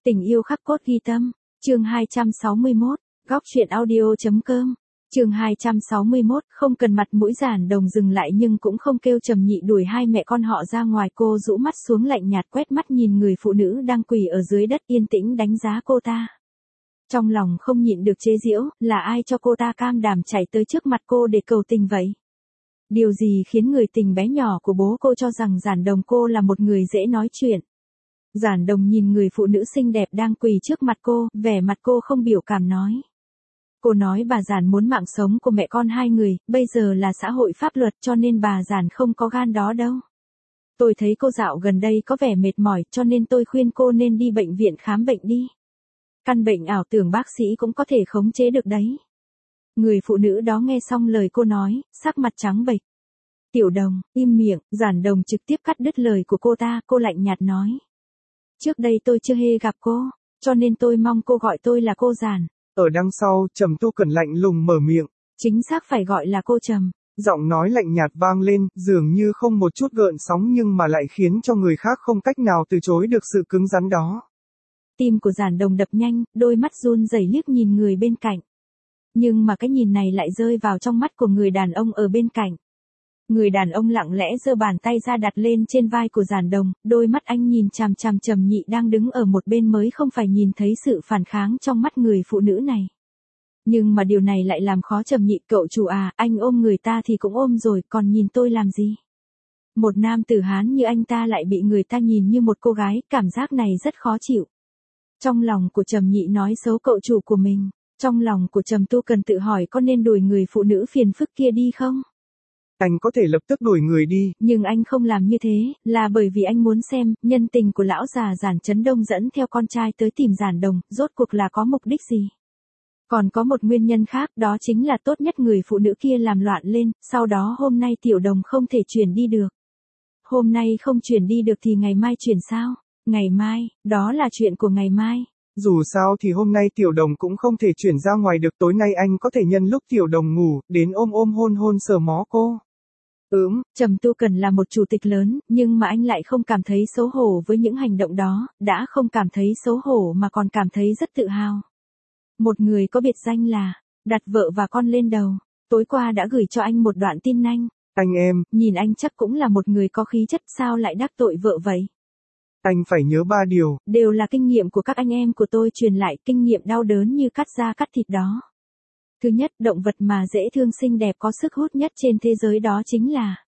Tình yêu khắc cốt ghi tâm, chương 261, góc truyện audio.com, chương 261, không cần mặt mũi Giản Đồng dừng lại nhưng cũng không kêu Trầm Nhị đuổi hai mẹ con họ ra ngoài. Cô rũ mắt xuống lạnh nhạt quét mắt nhìn người phụ nữ đang quỳ ở dưới đất yên tĩnh đánh giá cô ta. Trong lòng không nhịn được chế giễu, là ai cho cô ta can đảm chạy tới trước mặt cô để cầu tình vậy? Điều gì khiến người tình bé nhỏ của bố cô cho rằng Giản Đồng cô là một người dễ nói chuyện? Giản Đồng nhìn người phụ nữ xinh đẹp đang quỳ trước mặt cô, vẻ mặt cô không biểu cảm nói. Cô nói bà Giản muốn mạng sống của mẹ con hai người, bây giờ là xã hội pháp luật cho nên bà Giản không có gan đó đâu. Tôi thấy cô dạo gần đây có vẻ mệt mỏi cho nên tôi khuyên cô nên đi bệnh viện khám bệnh đi. Căn bệnh ảo tưởng bác sĩ cũng có thể khống chế được đấy. Người phụ nữ đó nghe xong lời cô nói, sắc mặt trắng bệch. Tiểu Đồng, im miệng. Giản Đồng trực tiếp cắt đứt lời của cô ta, cô lạnh nhạt nói. Trước đây tôi chưa hề gặp cô, cho nên tôi mong cô gọi tôi là cô Giản. Ở đằng sau, Trầm Tu Cần lạnh lùng mở miệng. Chính xác phải gọi là cô Trầm. Giọng nói lạnh nhạt vang lên, dường như không một chút gợn sóng nhưng mà lại khiến cho người khác không cách nào từ chối được sự cứng rắn đó. Tim của Giản Đồng đập nhanh, đôi mắt run rẩy liếc nhìn người bên cạnh. Nhưng mà cái nhìn này lại rơi vào trong mắt của người đàn ông ở bên cạnh. Người đàn ông lặng lẽ giơ bàn tay ra đặt lên trên vai của Giản Đồng, đôi mắt anh nhìn chằm chằm Trầm Nhị đang đứng ở một bên mới không phải nhìn thấy sự phản kháng trong mắt người phụ nữ này. Nhưng mà điều này lại làm khó Trầm Nhị. Cậu chủ à, anh ôm người ta thì cũng ôm rồi, còn nhìn tôi làm gì? Một nam tử Hán như anh ta lại bị người ta nhìn như một cô gái, cảm giác này rất khó chịu. Trong lòng của Trầm Nhị nói xấu cậu chủ của mình, trong lòng của Trầm Tu Cần tự hỏi có nên đuổi người phụ nữ phiền phức kia đi không? Anh có thể lập tức đuổi người đi. Nhưng anh không làm như thế, là bởi vì anh muốn xem, nhân tình của lão già Giản Chấn Đông dẫn theo con trai tới tìm Giản Đồng, rốt cuộc là có mục đích gì? Còn có một nguyên nhân khác, đó chính là tốt nhất người phụ nữ kia làm loạn lên, sau đó hôm nay Tiểu Đồng không thể chuyển đi được. Hôm nay không chuyển đi được thì ngày mai chuyển sao? Ngày mai, đó là chuyện của ngày mai. Dù sao thì hôm nay Tiểu Đồng cũng không thể chuyển ra ngoài được, tối nay anh có thể nhân lúc Tiểu Đồng ngủ, đến ôm hôn hôn sờ mó cô. Trầm Tu Cần là một chủ tịch lớn, nhưng mà anh lại không cảm thấy xấu hổ với những hành động đó, đã không cảm thấy xấu hổ mà còn cảm thấy rất tự hào. Một người có biệt danh là, đặt vợ và con lên đầu, tối qua đã gửi cho anh một đoạn tin nhanh. Anh em, nhìn anh chắc cũng là một người có khí chất, sao lại đắc tội vợ vậy? Anh phải nhớ 3 điều. Đều là kinh nghiệm của các anh em của tôi truyền lại, kinh nghiệm đau đớn như cắt da cắt thịt đó. Thứ nhất, động vật mà dễ thương xinh đẹp có sức hút nhất trên thế giới đó chính là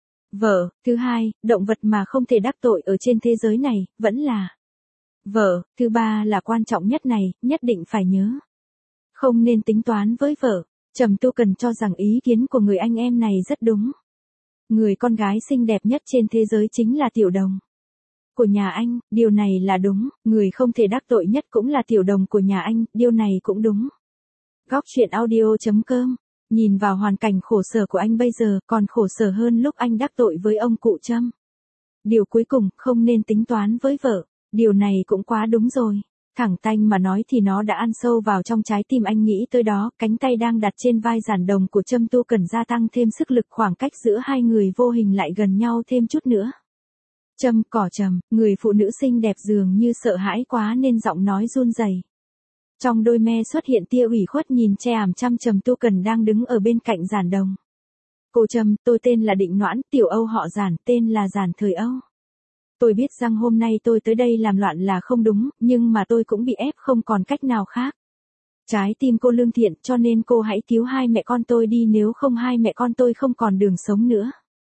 vợ. Thứ hai, động vật mà không thể đắc tội ở trên thế giới này, vẫn là vợ. Thứ ba là quan trọng nhất này, nhất định phải nhớ. Không nên tính toán với vợ. Trầm Tu Cần cho rằng ý kiến của người anh em này rất đúng. Người con gái xinh đẹp nhất trên thế giới chính là Tiểu Đồng của nhà anh, điều này là đúng. Người không thể đắc tội nhất cũng là Tiểu Đồng của nhà anh, điều này cũng đúng. Góc truyện audio.com, nhìn vào hoàn cảnh khổ sở của anh bây giờ, còn khổ sở hơn lúc anh đắc tội với ông cụ Trâm. Điều cuối cùng, không nên tính toán với vợ, điều này cũng quá đúng rồi. Thẳng tanh mà nói thì nó đã ăn sâu vào trong trái tim anh, nghĩ tới đó, cánh tay đang đặt trên vai Giản Đồng của Trầm Tu Cần gia tăng thêm sức lực, khoảng cách giữa hai người vô hình lại gần nhau thêm chút nữa. Trầm, cỏ Trầm, người phụ nữ xinh đẹp dường như sợ hãi quá nên giọng nói run rẩy. Trong đôi me xuất hiện tia ủy khuất nhìn che ảm chăm Trầm Tu Cần đang đứng ở bên cạnh Giản Đồng. Cô Trầm, tôi tên là Định Noãn, Tiểu Âu họ Giản, tên là Giản Thời Âu. Tôi biết rằng hôm nay tôi tới đây làm loạn là không đúng, nhưng mà tôi cũng bị ép không còn cách nào khác. Trái tim cô lương thiện cho nên cô hãy cứu hai mẹ con tôi đi, nếu không hai mẹ con tôi không còn đường sống nữa.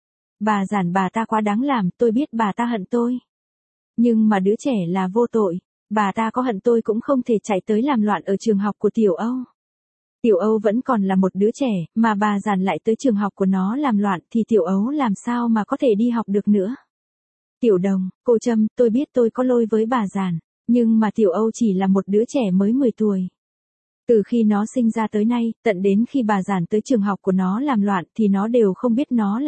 Bà Giản bà ta quá đáng làm, tôi biết bà ta hận tôi. Nhưng mà đứa trẻ là vô tội. Bà ta có hận tôi cũng không thể chạy tới làm loạn ở trường học của Tiểu Âu. Tiểu Âu vẫn còn là một đứa trẻ, mà bà Giản lại tới trường học của nó làm loạn thì Tiểu Âu làm sao mà có thể đi học được nữa. Tiểu Đồng, cô Trâm, tôi biết tôi có lỗi với bà Giản, nhưng mà Tiểu Âu chỉ là một đứa trẻ mới 10 tuổi. Từ khi nó sinh ra tới nay, tận đến khi bà Giản tới trường học của nó làm loạn thì nó đều không biết nó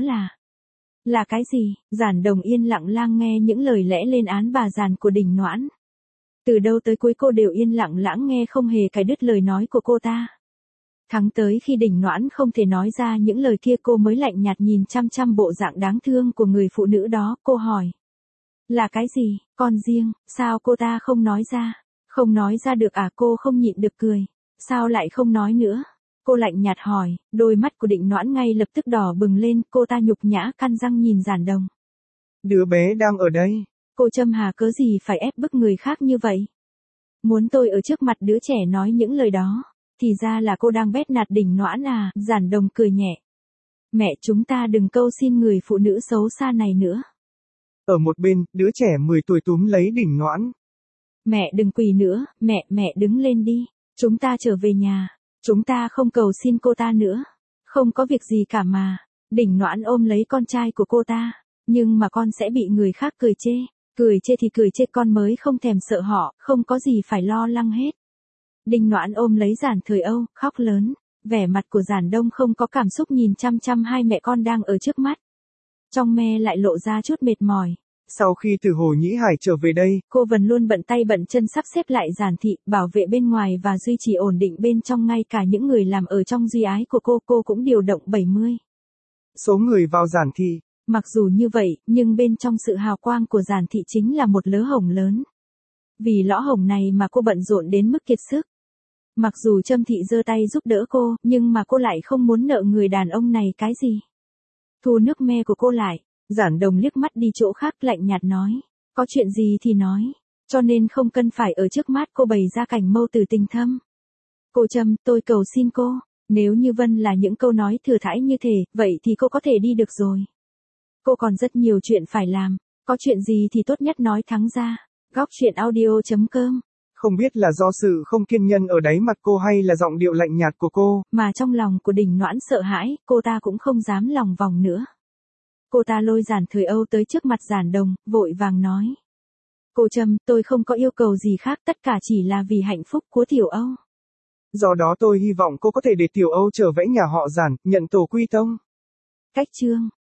là cái gì. Giản Đồng yên lặng lang nghe những lời lẽ lên án bà Giản của Định Noãn. Từ đầu tới cuối cô đều yên lặng lãng nghe, không hề cài đứt lời nói của cô ta. Thẳng tới khi Định Noãn không thể nói ra những lời kia cô mới lạnh nhạt nhìn chăm chăm bộ dạng đáng thương của người phụ nữ đó, cô hỏi. Là cái gì, con riêng, sao cô ta không nói ra? Không nói ra được à? Cô không nhịn được cười. Sao lại không nói nữa? Cô lạnh nhạt hỏi, đôi mắt của Định Noãn ngay lập tức đỏ bừng lên, cô ta nhục nhã căn răng nhìn Giản Đồng. Đứa bé đang ở đây. Cô châm hà cớ gì phải ép bức người khác như vậy? Muốn tôi ở trước mặt đứa trẻ nói những lời đó, thì ra là cô đang bét nạt Định Noãn à? Giản Đồng cười nhẹ. Mẹ, chúng ta đừng câu xin người phụ nữ xấu xa này nữa. Ở một bên, đứa trẻ 10 tuổi túm lấy Định Noãn. Mẹ đừng quỳ nữa, mẹ đứng lên đi. Chúng ta trở về nhà. Chúng ta không cầu xin cô ta nữa. Không có việc gì cả mà. Định Noãn ôm lấy con trai của cô ta. Nhưng mà con sẽ bị người khác cười chê. Cười chê thì cười chê, con mới không thèm sợ họ, không có gì phải lo lắng hết. Định Noãn ôm lấy Giản Thời Âu, khóc lớn. Vẻ mặt của Giản Đông không có cảm xúc, nhìn chăm chăm hai mẹ con đang ở trước mắt. Trong me lại lộ ra chút mệt mỏi. Sau khi từ Hồ Nhĩ Hải trở về đây, cô Vân luôn bận tay bận chân sắp xếp lại Giản thị, bảo vệ bên ngoài và duy trì ổn định bên trong, ngay cả những người làm ở trong duy ái của cô cũng điều động 70 số người vào Giản thị. Mặc dù như vậy, nhưng bên trong sự hào quang của Giản thị chính là một lỗ hổng lớn. Vì lỗ hổng này mà cô bận rộn đến mức kiệt sức. Mặc dù Trâm thị giơ tay giúp đỡ cô, nhưng mà cô lại không muốn nợ người đàn ông này cái gì. Thu nước me của cô lại. Giản Đồng liếc mắt đi chỗ khác, lạnh nhạt nói. Có chuyện gì thì nói. Cho nên không cần phải ở trước mắt cô bày ra cảnh mâu tử tình thâm. Cô Trâm, tôi cầu xin cô. Nếu như Vân là những câu nói thừa thãi như thế, vậy thì cô có thể đi được rồi. Cô còn rất nhiều chuyện phải làm. Có chuyện gì thì tốt nhất nói thẳng ra. Góc truyện audio.com. Không biết là do sự không kiên nhẫn ở đáy mặt cô hay là giọng điệu lạnh nhạt của cô. Mà trong lòng của Định Noãn sợ hãi, cô ta cũng không dám lòng vòng nữa. Cô ta lôi Giản Thời Âu tới trước mặt Giản Đồng, vội vàng nói. Cô Trâm, tôi không có yêu cầu gì khác, tất cả chỉ là vì hạnh phúc của Tiểu Âu. Do đó tôi hy vọng cô có thể để Tiểu Âu trở về nhà họ Giản, nhận tổ quy tông. Cách chương.